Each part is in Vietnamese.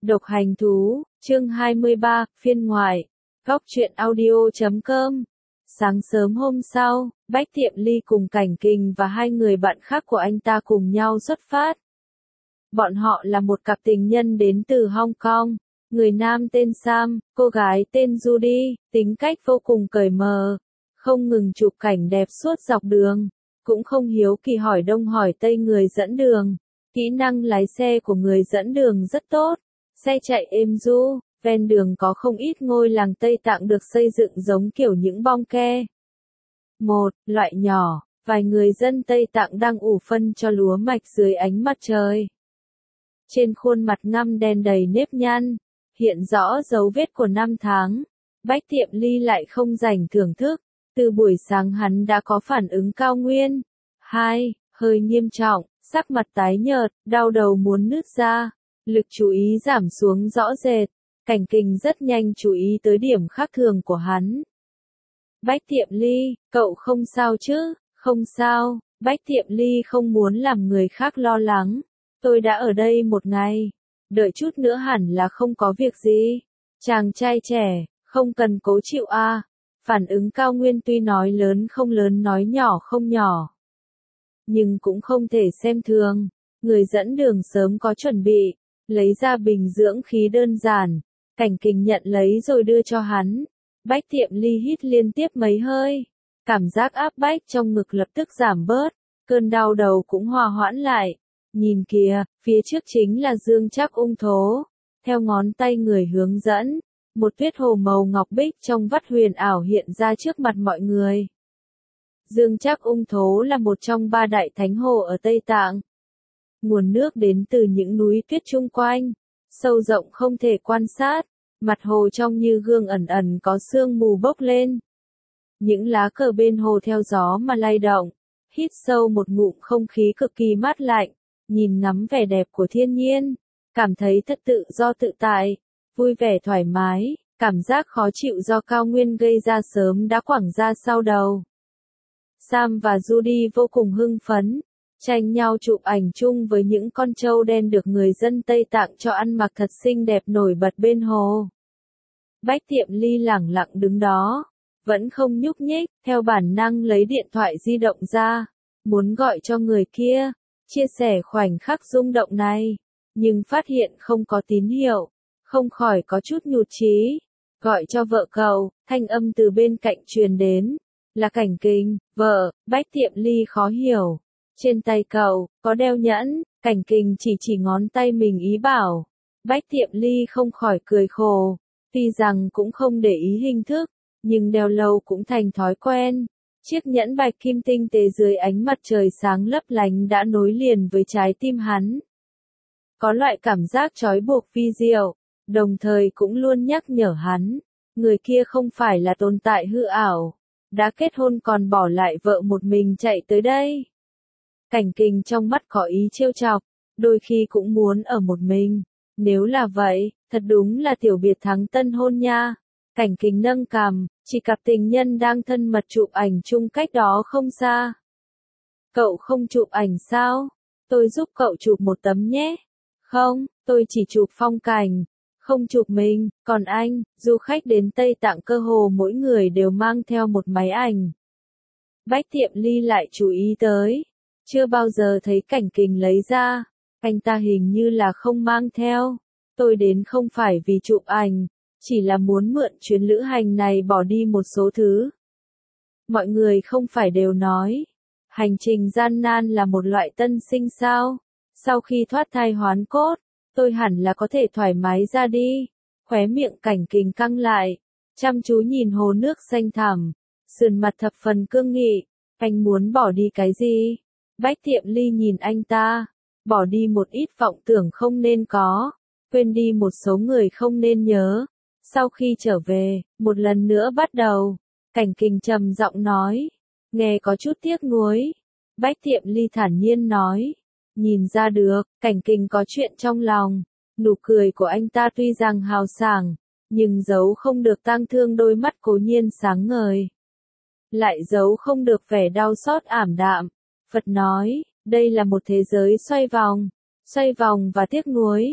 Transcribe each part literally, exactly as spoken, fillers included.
Độc hành thú, chương hai mươi ba, phiên ngoại, góc truyện audio chấm com. Sáng sớm hôm sau, Bách Tiệm Ly cùng Cảnh Kình và hai người bạn khác của anh ta cùng nhau xuất phát. Bọn họ là một cặp tình nhân đến từ Hong Kong, người nam tên Sam, cô gái tên Judy, tính cách vô cùng cởi mở, không ngừng chụp cảnh đẹp suốt dọc đường, cũng không hiếu kỳ hỏi đông hỏi tây người dẫn đường. Kỹ năng lái xe của người dẫn đường rất tốt, xe chạy êm du, ven đường có không ít ngôi làng Tây Tạng được xây dựng giống kiểu những bong ke. Một loại nhỏ, vài người dân Tây Tạng đang ủ phân cho lúa mạch dưới ánh mặt trời. Trên khuôn mặt ngăm đen đầy nếp nhăn, hiện rõ dấu vết của năm tháng. Bách Tiệm Ly lại không rảnh thưởng thức, từ buổi sáng hắn đã có phản ứng cao nguyên. Hai, hơi nghiêm trọng, sắc mặt tái nhợt, đau đầu muốn nứt ra, lực chú ý giảm xuống rõ rệt. Cảnh Kình rất nhanh chú ý tới điểm khác thường của hắn. Bách Tiệm Ly, cậu không sao chứ? Không sao, Bách Tiệm Ly không muốn làm người khác lo lắng. Tôi đã ở đây một ngày, đợi chút nữa hẳn là không có việc gì. Chàng trai trẻ, không cần cố chịu a. À. Phản ứng cao nguyên tuy nói lớn không lớn nói nhỏ không nhỏ, nhưng cũng không thể xem thường. Người dẫn đường sớm có chuẩn bị, lấy ra bình dưỡng khí đơn giản. Cảnh Kình nhận lấy rồi đưa cho hắn. Bách Tiệm Ly hít liên tiếp mấy hơi, cảm giác áp bách trong ngực lập tức giảm bớt, cơn đau đầu cũng hòa hoãn lại. Nhìn kìa, phía trước chính là Dương Trác Ung Thố. Theo ngón tay người hướng dẫn, một tuyết hồ màu ngọc bích trong vắt huyền ảo hiện ra trước mặt mọi người. Dương Trác Ung Thố là một trong ba đại thánh hồ ở Tây Tạng. Nguồn nước đến từ những núi tuyết chung quanh, sâu rộng không thể quan sát, mặt hồ trong như gương ẩn ẩn có sương mù bốc lên. Những lá cờ bên hồ theo gió mà lay động, hít sâu một ngụm không khí cực kỳ mát lạnh, nhìn ngắm vẻ đẹp của thiên nhiên, cảm thấy thật tự do tự tại, vui vẻ thoải mái, cảm giác khó chịu do cao nguyên gây ra sớm đã quẳng ra sau đầu. Sam và Judy vô cùng hưng phấn, tranh nhau chụp ảnh chung với những con trâu đen được người dân Tây Tạng cho ăn mặc thật xinh đẹp nổi bật bên hồ. Bách Tiệm Ly lẳng lặng đứng đó, vẫn không nhúc nhích, theo bản năng lấy điện thoại di động ra, muốn gọi cho người kia, chia sẻ khoảnh khắc rung động này, nhưng phát hiện không có tín hiệu, không khỏi có chút nhụt chí. Gọi cho vợ cậu, thanh âm từ bên cạnh truyền đến, là Cảnh Kình. Vợ, Bách Tiệm Ly khó hiểu. Trên tay cậu, có đeo nhẫn. Cảnh Kình chỉ chỉ ngón tay mình ý bảo. Bách Tiệm Ly không khỏi cười khổ. Tuy rằng cũng không để ý hình thức, nhưng đeo lâu cũng thành thói quen. Chiếc nhẫn bạch kim tinh tế dưới ánh mặt trời sáng lấp lánh đã nối liền với trái tim hắn. Có loại cảm giác trói buộc vi diệu, đồng thời cũng luôn nhắc nhở hắn, người kia không phải là tồn tại hư ảo, đã kết hôn còn bỏ lại vợ một mình chạy tới đây. Cảnh Kình trong mắt có ý trêu chọc, đôi khi cũng muốn ở một mình. Nếu là vậy, thật đúng là tiểu biệt thắng tân hôn nha. Cảnh Kình nâng cằm, chỉ cặp tình nhân đang thân mật chụp ảnh chung cách đó không xa. Cậu không chụp ảnh sao? Tôi giúp cậu chụp một tấm nhé. Không, tôi chỉ chụp phong cảnh, không chụp mình. Còn anh, du khách đến Tây Tạng cơ hồ mỗi người đều mang theo một máy ảnh. Bách Tiệm Ly lại chú ý tới, chưa bao giờ thấy Cảnh Kình lấy ra, anh ta hình như là không mang theo. Tôi đến không phải vì chụp ảnh, chỉ là muốn mượn chuyến lữ hành này bỏ đi một số thứ. Mọi người không phải đều nói, hành trình gian nan là một loại tân sinh sao? Sau khi thoát thai hoán cốt, tôi hẳn là có thể thoải mái ra đi. Khóe miệng Cảnh Kình căng lại, chăm chú nhìn hồ nước xanh thẳm, sườn mặt thập phần cương nghị. Anh muốn bỏ đi cái gì? Bách Tiệm Ly nhìn anh ta, bỏ đi một ít vọng tưởng không nên có, quên đi một số người không nên nhớ. Sau khi trở về, một lần nữa bắt đầu. Cảnh Kình trầm giọng nói, nghe có chút tiếc nuối. Bách Tiệm Ly thản nhiên nói, nhìn ra được, Cảnh Kình có chuyện trong lòng. Nụ cười của anh ta tuy rằng hào sảng, nhưng giấu không được tang thương đôi mắt cố nhiên sáng ngời. Lại giấu không được vẻ đau xót ảm đạm. Phật nói, đây là một thế giới xoay vòng, xoay vòng và tiếc nuối.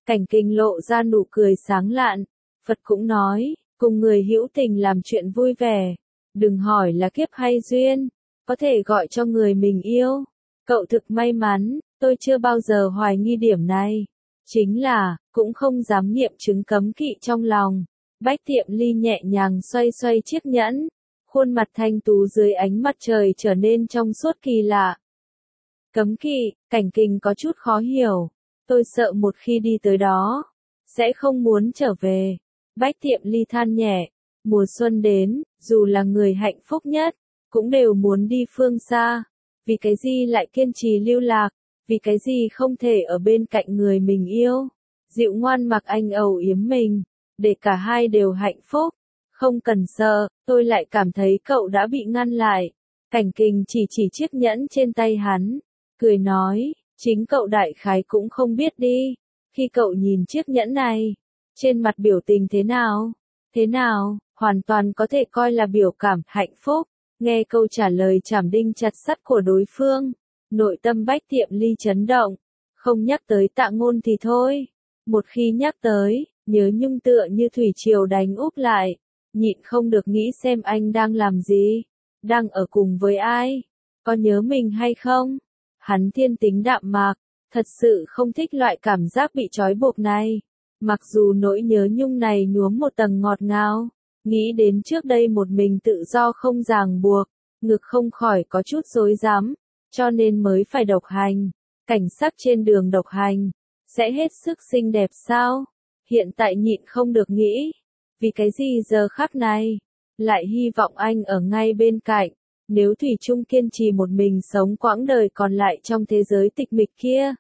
Cảnh Kình lộ ra nụ cười sáng lạn. Phật cũng nói, cùng người hữu tình làm chuyện vui vẻ. Đừng hỏi là kiếp hay duyên, có thể gọi cho người mình yêu. Cậu thực may mắn, tôi chưa bao giờ hoài nghi điểm này. Chính là, cũng không dám nghiệm chứng cấm kỵ trong lòng. Bách Tiệm Ly nhẹ nhàng xoay xoay chiếc nhẫn. Khuôn mặt thanh tú dưới ánh mặt trời trở nên trong suốt kỳ lạ. Cấm kỵ, Cảnh Kình có chút khó hiểu. Tôi sợ một khi đi tới đó, sẽ không muốn trở về. Bách Tiệm Ly than nhẹ. Mùa xuân đến, dù là người hạnh phúc nhất, cũng đều muốn đi phương xa. Vì cái gì lại kiên trì lưu lạc, vì cái gì không thể ở bên cạnh người mình yêu. Dịu ngoan mặc anh âu yếm mình, để cả hai đều hạnh phúc. Không cần sợ, tôi lại cảm thấy cậu đã bị ngăn lại. Cảnh Kình chỉ chỉ chiếc nhẫn trên tay hắn, cười nói, chính cậu đại khái cũng không biết đi. Khi cậu nhìn chiếc nhẫn này, trên mặt biểu tình thế nào? Thế nào, hoàn toàn có thể coi là biểu cảm hạnh phúc. Nghe câu trả lời chảm đinh chặt sắt của đối phương, nội tâm Bách Tiệm Ly chấn động. Không nhắc tới Tạ Ngôn thì thôi, một khi nhắc tới, nhớ nhung tựa như thủy triều đánh úp lại, nhịn không được nghĩ xem anh đang làm gì, đang ở cùng với ai, có nhớ mình hay không. Hắn thiên tính đạm mạc, thật sự không thích loại cảm giác bị trói buộc này. Mặc dù nỗi nhớ nhung này nhuốm một tầng ngọt ngào, nghĩ đến trước đây một mình tự do không ràng buộc, ngực không khỏi có chút rối rắm, cho nên mới phải độc hành. Cảnh sắc trên đường độc hành, sẽ hết sức xinh đẹp sao? Hiện tại nhịn không được nghĩ, vì cái gì giờ khắc này, lại hy vọng anh ở ngay bên cạnh. Nếu thủy chung kiên trì một mình sống quãng đời còn lại trong thế giới tịch mịch kia,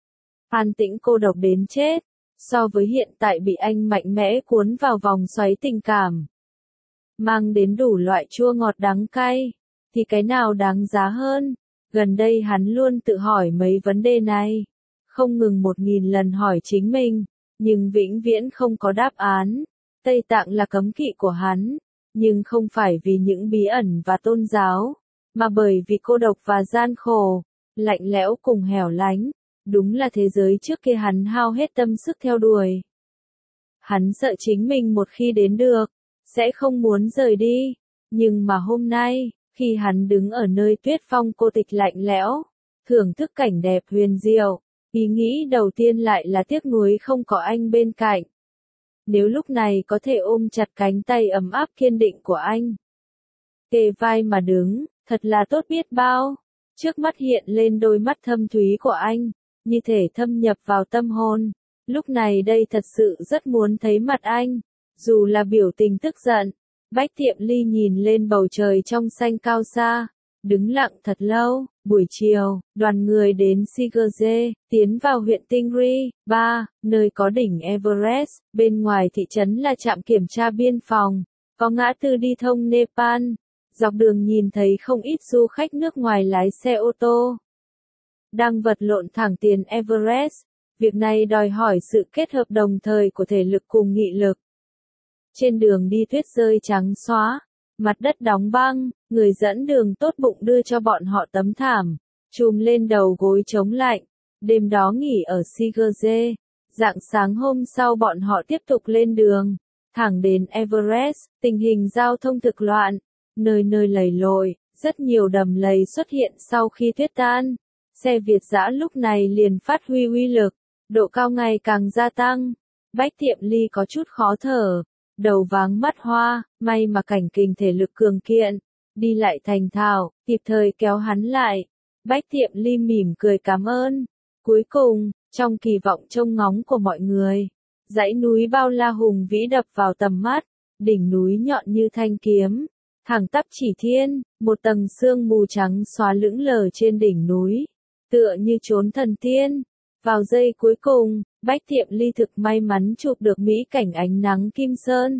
an tĩnh cô độc đến chết, so với hiện tại bị anh mạnh mẽ cuốn vào vòng xoáy tình cảm, mang đến đủ loại chua ngọt đắng cay, thì cái nào đáng giá hơn? Gần đây hắn luôn tự hỏi mấy vấn đề này, không ngừng một nghìn lần hỏi chính mình, nhưng vĩnh viễn không có đáp án. Tây Tạng là cấm kỵ của hắn, nhưng không phải vì những bí ẩn và tôn giáo, mà bởi vì cô độc và gian khổ, lạnh lẽo cùng hẻo lánh. Đúng là thế giới trước kia hắn hao hết tâm sức theo đuổi. Hắn sợ chính mình một khi đến được, sẽ không muốn rời đi. Nhưng mà hôm nay, khi hắn đứng ở nơi tuyết phong cô tịch lạnh lẽo, thưởng thức cảnh đẹp huyền diệu, ý nghĩ đầu tiên lại là tiếc nuối không có anh bên cạnh. Nếu lúc này có thể ôm chặt cánh tay ấm áp kiên định của anh, kề vai mà đứng, thật là tốt biết bao. Trước mắt hiện lên đôi mắt thâm thúy của anh, như thể thâm nhập vào tâm hồn. Lúc này đây thật sự rất muốn thấy mặt anh, dù là biểu tình tức giận. Bách Tiệm Ly nhìn lên bầu trời trong xanh cao xa, đứng lặng thật lâu. Buổi chiều, đoàn người đến Sigurje, tiến vào huyện Tingri, ba, nơi có đỉnh Everest. Bên ngoài thị trấn là trạm kiểm tra biên phòng, có ngã tư đi thông Nepal. Dọc đường nhìn thấy không ít du khách nước ngoài lái xe ô tô, đang vật lộn thẳng tiền Everest. Việc này đòi hỏi sự kết hợp đồng thời của thể lực cùng nghị lực. Trên đường đi tuyết rơi trắng xóa, mặt đất đóng băng, người dẫn đường tốt bụng đưa cho bọn họ tấm thảm, trùm lên đầu gối chống lạnh. Đêm đó nghỉ ở Sigurje, rạng sáng hôm sau bọn họ tiếp tục lên đường, thẳng đến Everest. Tình hình giao thông thực loạn, nơi nơi lầy lội, rất nhiều đầm lầy xuất hiện sau khi tuyết tan. Xe Việt dã lúc này liền phát huy uy lực, độ cao ngày càng gia tăng. Bách Tiệm Ly có chút khó thở, đầu váng mắt hoa, may mà Cảnh Kình thể lực cường kiện, đi lại thành thạo, kịp thời kéo hắn lại. Bách Tiệm Ly mỉm cười cảm ơn. Cuối cùng, trong kỳ vọng trông ngóng của mọi người, dãy núi bao la hùng vĩ đập vào tầm mắt, đỉnh núi nhọn như thanh kiếm, thẳng tắp chỉ thiên, một tầng sương mù trắng xóa lững lờ trên đỉnh núi, tựa như chốn thần tiên. Vào giây cuối cùng, Bách Tiệm Ly thực may mắn chụp được mỹ cảnh ánh nắng kim sơn,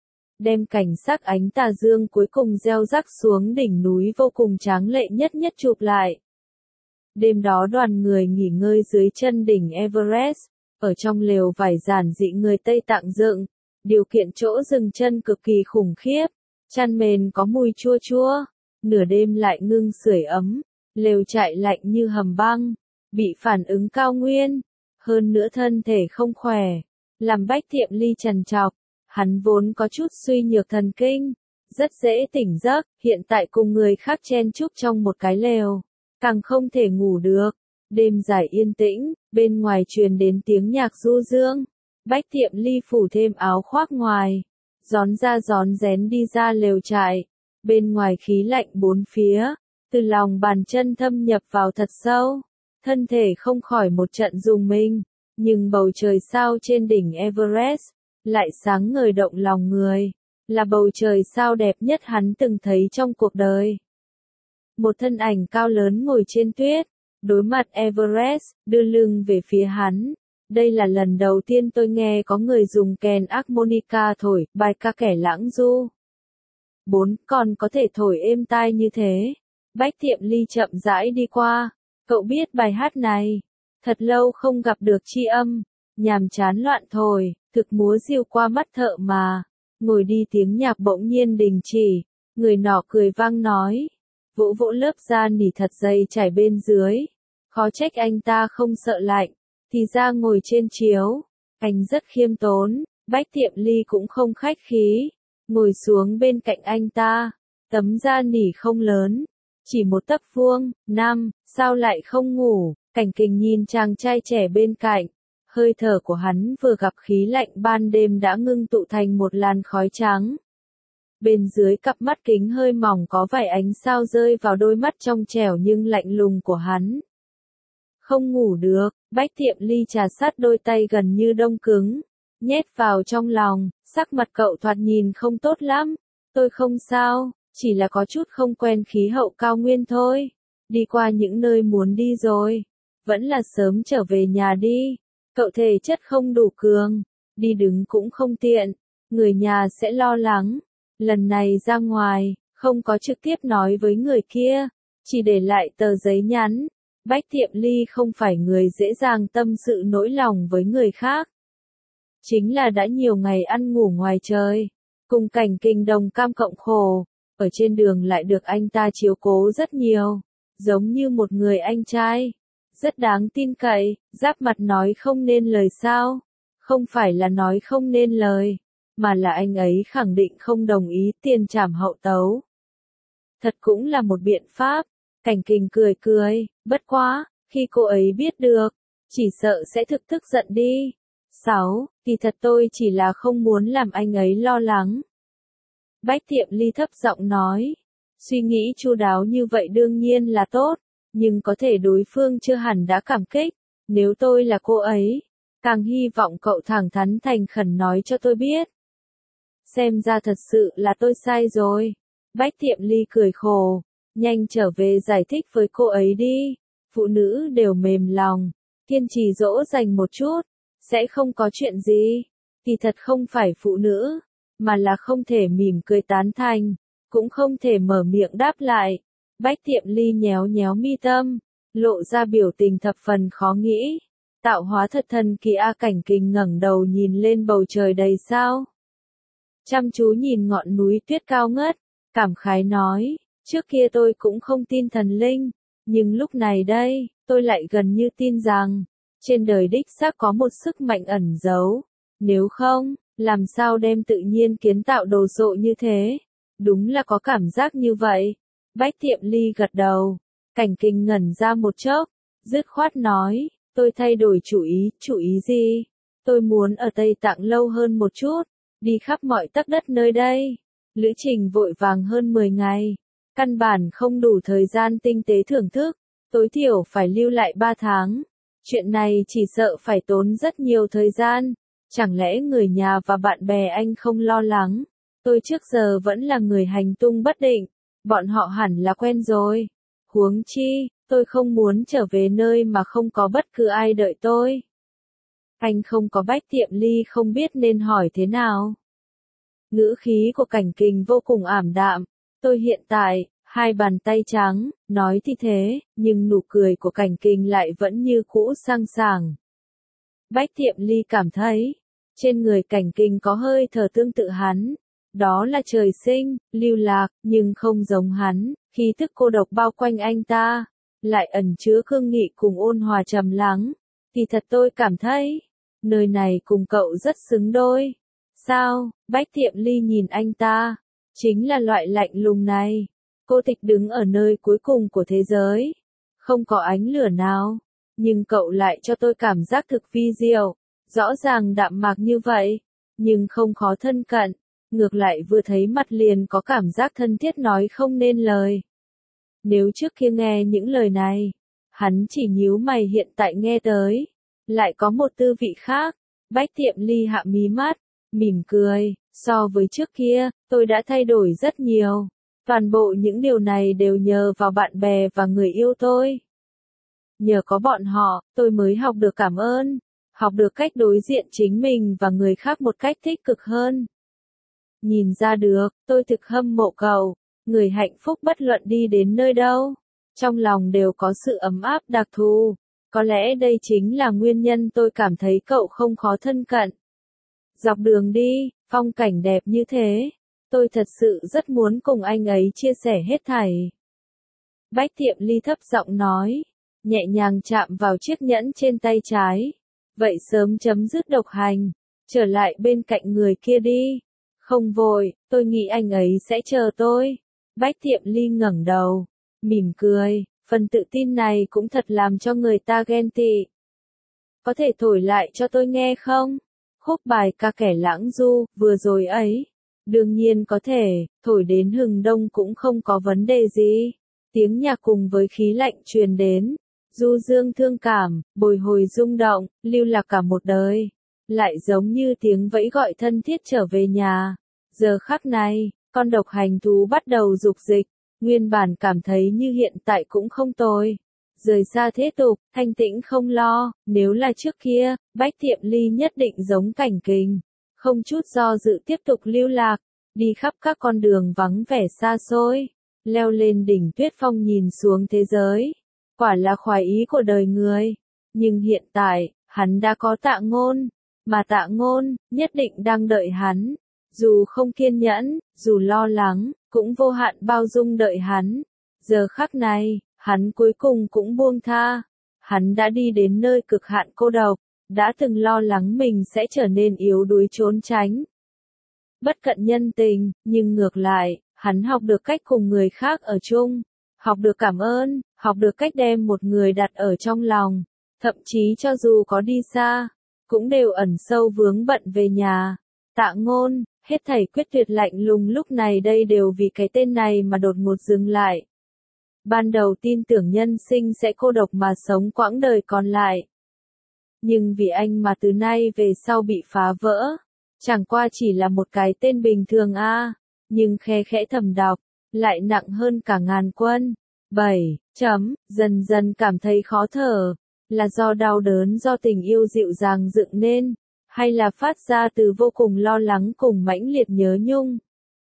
đem cảnh sắc ánh tà dương cuối cùng gieo rắc xuống đỉnh núi vô cùng tráng lệ nhất nhất chụp lại. Đêm đó đoàn người nghỉ ngơi dưới chân đỉnh Everest, ở trong lều vải giản dị người Tây Tạng dựng, điều kiện chỗ dừng chân cực kỳ khủng khiếp, chăn mền có mùi chua chua, nửa đêm lại ngưng sưởi ấm, lều trại lạnh như hầm băng, bị phản ứng cao nguyên. hơn nữa thân thể không khỏe, làm Bách Tiệm Ly trằn trọc, hắn vốn có chút suy nhược thần kinh, rất dễ tỉnh giấc, hiện tại cùng người khác chen chúc trong một cái lều, càng không thể ngủ được. Đêm dài yên tĩnh, bên ngoài truyền đến tiếng nhạc du dương, Bách Tiệm Ly phủ thêm áo khoác ngoài, rón ra rón rén đi ra lều trại, bên ngoài khí lạnh bốn phía, từ lòng bàn chân thâm nhập vào thật sâu, thân thể không khỏi một trận rùng mình, nhưng bầu trời sao trên đỉnh Everest, lại sáng ngời động lòng người, là bầu trời sao đẹp nhất hắn từng thấy trong cuộc đời. Một thân ảnh cao lớn ngồi trên tuyết, đối mặt Everest, đưa lưng về phía hắn. Đây là lần đầu tiên tôi nghe có người dùng kèn harmonica thổi bài ca kẻ lãng du. Bốn, còn có thể thổi êm tai như thế. Bách Tiệm Ly chậm rãi đi qua. Cậu biết bài hát này. Thật lâu không gặp được tri âm. Nhàm chán loạn thổi, thực múa diêu qua mắt thợ mà. Ngồi đi tiếng nhạc bỗng nhiên đình chỉ. Người nọ cười vang nói. Vỗ vỗ lớp da nỉ thật dày trải bên dưới. Khó trách anh ta không sợ lạnh. Thì ra ngồi trên chiếu. Anh rất khiêm tốn. Bách Tiệm Ly cũng không khách khí. Ngồi xuống bên cạnh anh ta. Tấm da nỉ không lớn. Chỉ một tấc vuông. Năm, sao lại không ngủ? Cảnh Kình nhìn chàng trai trẻ bên cạnh. Hơi thở của hắn vừa gặp khí lạnh ban đêm đã ngưng tụ thành một làn khói trắng. Bên dưới cặp mắt kính hơi mỏng có vài ánh sao rơi vào đôi mắt trong trẻo nhưng lạnh lùng của hắn. Không ngủ được, Bách Tiệm Ly trà sát đôi tay gần như đông cứng, nhét vào trong lòng, sắc mặt cậu thoạt nhìn không tốt lắm. Tôi không sao, chỉ là có chút không quen khí hậu cao nguyên thôi. Đi qua những nơi muốn đi rồi, vẫn là sớm trở về nhà đi. Cậu thể chất không đủ cường, đi đứng cũng không tiện, người nhà sẽ lo lắng. Lần này ra ngoài, không có trực tiếp nói với người kia, chỉ để lại tờ giấy nhắn. Bách Tiệm Ly không phải người dễ dàng tâm sự nỗi lòng với người khác. Chính là đã nhiều ngày ăn ngủ ngoài trời, cùng Cảnh Kình đồng cam cộng khổ, ở trên đường lại được anh ta chiếu cố rất nhiều, giống như một người anh trai, rất đáng tin cậy, giáp mặt nói không nên lời sao, không phải là nói không nên lời, mà là anh ấy khẳng định không đồng ý tiền trảm hậu tấu. Thật cũng là một biện pháp. Cảnh Kình cười cười, bất quá, khi cô ấy biết được, chỉ sợ sẽ thực tức giận đi. Sáu, kỳ thật tôi chỉ là không muốn làm anh ấy lo lắng. Bách Tiệm Ly thấp giọng nói, suy nghĩ chu đáo như vậy đương nhiên là tốt, nhưng có thể đối phương chưa hẳn đã cảm kích. Nếu tôi là cô ấy, càng hy vọng cậu thẳng thắn thành khẩn nói cho tôi biết. Xem ra thật sự là tôi sai rồi. Bách Tiệm Ly cười khổ. Nhanh trở về giải thích với cô ấy đi. Phụ nữ đều mềm lòng, kiên trì dỗ dành một chút, sẽ không có chuyện gì. Kỳ thật không phải phụ nữ, mà là không thể mỉm cười tán thành, cũng không thể mở miệng đáp lại. Bách Tiệm Ly nhéo nhéo mi tâm, lộ ra biểu tình thập phần khó nghĩ. Tạo hóa thật thần kỳ a. Cảnh Kình ngẩng đầu nhìn lên bầu trời đầy sao. Chăm chú nhìn ngọn núi tuyết cao ngất, cảm khái nói. Trước kia tôi cũng không tin thần linh, nhưng lúc này đây, tôi lại gần như tin rằng, trên đời đích xác có một sức mạnh ẩn giấu. Nếu không, làm sao đem tự nhiên kiến tạo đồ sộ như thế? Đúng là có cảm giác như vậy. Bách Tiệm Ly gật đầu. Cảnh Kình ngẩn ra một chốc, dứt khoát nói, tôi thay đổi chủ ý. Chủ ý gì? Tôi muốn ở Tây Tạng lâu hơn một chút, đi khắp mọi tấc đất nơi đây. Lữ trình vội vàng hơn mười ngày. Căn bản không đủ thời gian tinh tế thưởng thức, tối thiểu phải lưu lại ba tháng. Chuyện này chỉ sợ phải tốn rất nhiều thời gian. Chẳng lẽ người nhà và bạn bè anh không lo lắng? Tôi trước giờ vẫn là người hành tung bất định, bọn họ hẳn là quen rồi. Huống chi, tôi không muốn trở về nơi mà không có bất cứ ai đợi tôi. Anh không có. Bách Tiệm Ly không biết nên hỏi thế nào. Ngữ khí của Cảnh Kình vô cùng ảm đạm. Tôi hiện tại, hai bàn tay trắng, nói thì thế, nhưng nụ cười của Cảnh Kình lại vẫn như cũ sang sảng. Bách Tiệm Ly cảm thấy, trên người Cảnh Kình có hơi thở tương tự hắn. Đó là trời sinh, lưu lạc, nhưng không giống hắn, khí thức cô độc bao quanh anh ta, lại ẩn chứa cương nghị cùng ôn hòa trầm lắng. Kỳ thật tôi cảm thấy, nơi này cùng cậu rất xứng đôi. Sao? Bách Tiệm Ly nhìn anh ta. Chính là loại lạnh lùng này. Cô Tịch đứng ở nơi cuối cùng của thế giới. Không có ánh lửa nào. Nhưng cậu lại cho tôi cảm giác thực vi diệu. Rõ ràng đạm mạc như vậy. Nhưng không khó thân cận. Ngược lại vừa thấy mặt liền có cảm giác thân thiết nói không nên lời. Nếu trước kia nghe những lời này, hắn chỉ nhíu mày, hiện tại nghe tới, lại có một tư vị khác. Bách Tiệm Ly hạ mí mắt, mỉm cười, so với trước kia, tôi đã thay đổi rất nhiều. Toàn bộ những điều này đều nhờ vào bạn bè và người yêu tôi. Nhờ có bọn họ, tôi mới học được cảm ơn, học được cách đối diện chính mình và người khác một cách tích cực hơn. Nhìn ra được, tôi thực hâm mộ cậu, người hạnh phúc bất luận đi đến nơi đâu, trong lòng đều có sự ấm áp đặc thù. Có lẽ đây chính là nguyên nhân tôi cảm thấy cậu không khó thân cận. Dọc đường đi, phong cảnh đẹp như thế, tôi thật sự rất muốn cùng anh ấy chia sẻ hết thảy. Bách Tiệm Ly thấp giọng nói, nhẹ nhàng chạm vào chiếc nhẫn trên tay trái. Vậy sớm chấm dứt độc hành, trở lại bên cạnh người kia đi. Không vội, tôi nghĩ anh ấy sẽ chờ tôi. Bách Tiệm Ly ngẩng đầu, mỉm cười, phần tự tin này cũng thật làm cho người ta ghen tị. Có thể thổi lại cho tôi nghe không? Khúc bài ca kẻ lãng du, vừa rồi ấy. Đương nhiên có thể, thổi đến hừng đông cũng không có vấn đề gì. Tiếng nhạc cùng với khí lạnh truyền đến. Du dương thương cảm, bồi hồi rung động, lưu lạc cả một đời. Lại giống như tiếng vẫy gọi thân thiết trở về nhà. Giờ khắc này, con độc hành thú bắt đầu dục dịch. Nguyên bản cảm thấy như hiện tại cũng không tồi. Rời xa thế tục, thanh tĩnh không lo. Nếu là trước kia, Bách Tiệm Ly nhất định giống Cảnh Kình. Không chút do dự tiếp tục lưu lạc. Đi khắp các con đường vắng vẻ xa xôi. Leo lên đỉnh tuyết phong nhìn xuống thế giới. Quả là khoái ý của đời người. Nhưng hiện tại, hắn đã có Tạ Ngôn. Mà Tạ Ngôn, nhất định đang đợi hắn. Dù không kiên nhẫn, dù lo lắng, cũng vô hạn bao dung đợi hắn. Giờ khắc này, hắn cuối cùng cũng buông tha. Hắn đã đi đến nơi cực hạn cô độc, đã từng lo lắng mình sẽ trở nên yếu đuối trốn tránh. Bất cận nhân tình, nhưng ngược lại, hắn học được cách cùng người khác ở chung. Học được cảm ơn, học được cách đem một người đặt ở trong lòng. Thậm chí cho dù có đi xa, cũng đều ẩn sâu vướng bận về nhà. Tạ Ngôn, hết thảy quyết tuyệt lạnh lùng lúc này đây đều vì cái tên này mà đột ngột dừng lại. Ban đầu tin tưởng nhân sinh sẽ cô độc mà sống quãng đời còn lại. Nhưng vì anh mà từ nay về sau bị phá vỡ. Chẳng qua chỉ là một cái tên bình thường a, à, nhưng khe khẽ thầm đọc, lại nặng hơn cả ngàn quân. bảy. Chấm, dần dần cảm thấy khó thở. Là do đau đớn do tình yêu dịu dàng dựng nên, hay là phát ra từ vô cùng lo lắng cùng mãnh liệt nhớ nhung.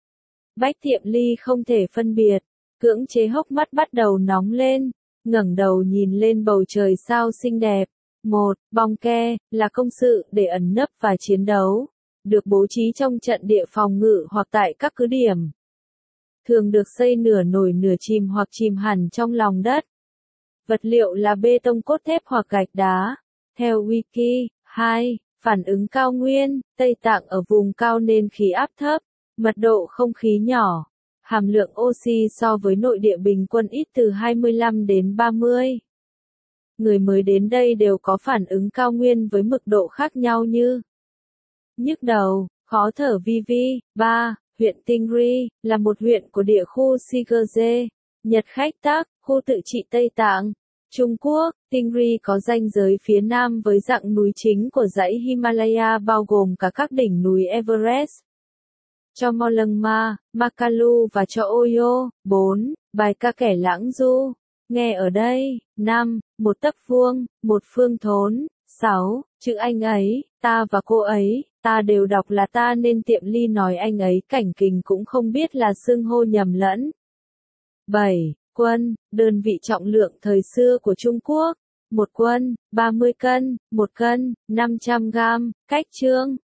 Bách Tiệm Ly không thể phân biệt, cưỡng chế hốc mắt bắt đầu nóng lên, ngẩng đầu nhìn lên bầu trời sao xinh đẹp. Một, bong ke, là công sự để ẩn nấp và chiến đấu, được bố trí trong trận địa phòng ngự hoặc tại các cứ điểm. Thường được xây nửa nổi nửa chìm hoặc chìm hẳn trong lòng đất. Vật liệu là bê tông cốt thép hoặc gạch đá. Theo Wiki. Hai. Phản ứng cao nguyên, Tây Tạng ở vùng cao nên khí áp thấp, mật độ không khí nhỏ, hàm lượng oxy so với nội địa bình quân ít từ hai mươi lăm đến ba mươi. Người mới đến đây đều có phản ứng cao nguyên với mức độ khác nhau như nhức đầu, khó thở vi vi. Ba. Huyện Tingri, là một huyện của địa khu Sigurje, Nhật Khách Tác, khu tự trị Tây Tạng, Trung Quốc. Tingri có ranh giới phía nam với dạng núi chính của dãy Himalaya bao gồm cả các đỉnh núi Everest, Chomolungma, Makalu và cho Oyo. Bốn. Bài ca kẻ lãng du. Nghe ở đây. Năm. Một tấc vuông, một phương thốn. Sáu. Chữ anh ấy, ta và cô ấy, ta đều đọc là ta nên Tiệm Ly nói anh ấy Cảnh Kình cũng không biết là xưng hô nhầm lẫn. Bảy. Quân, đơn vị trọng lượng thời xưa của Trung Quốc. Một quân, ba mươi cân, một cân, năm trăm gam. Cách chương.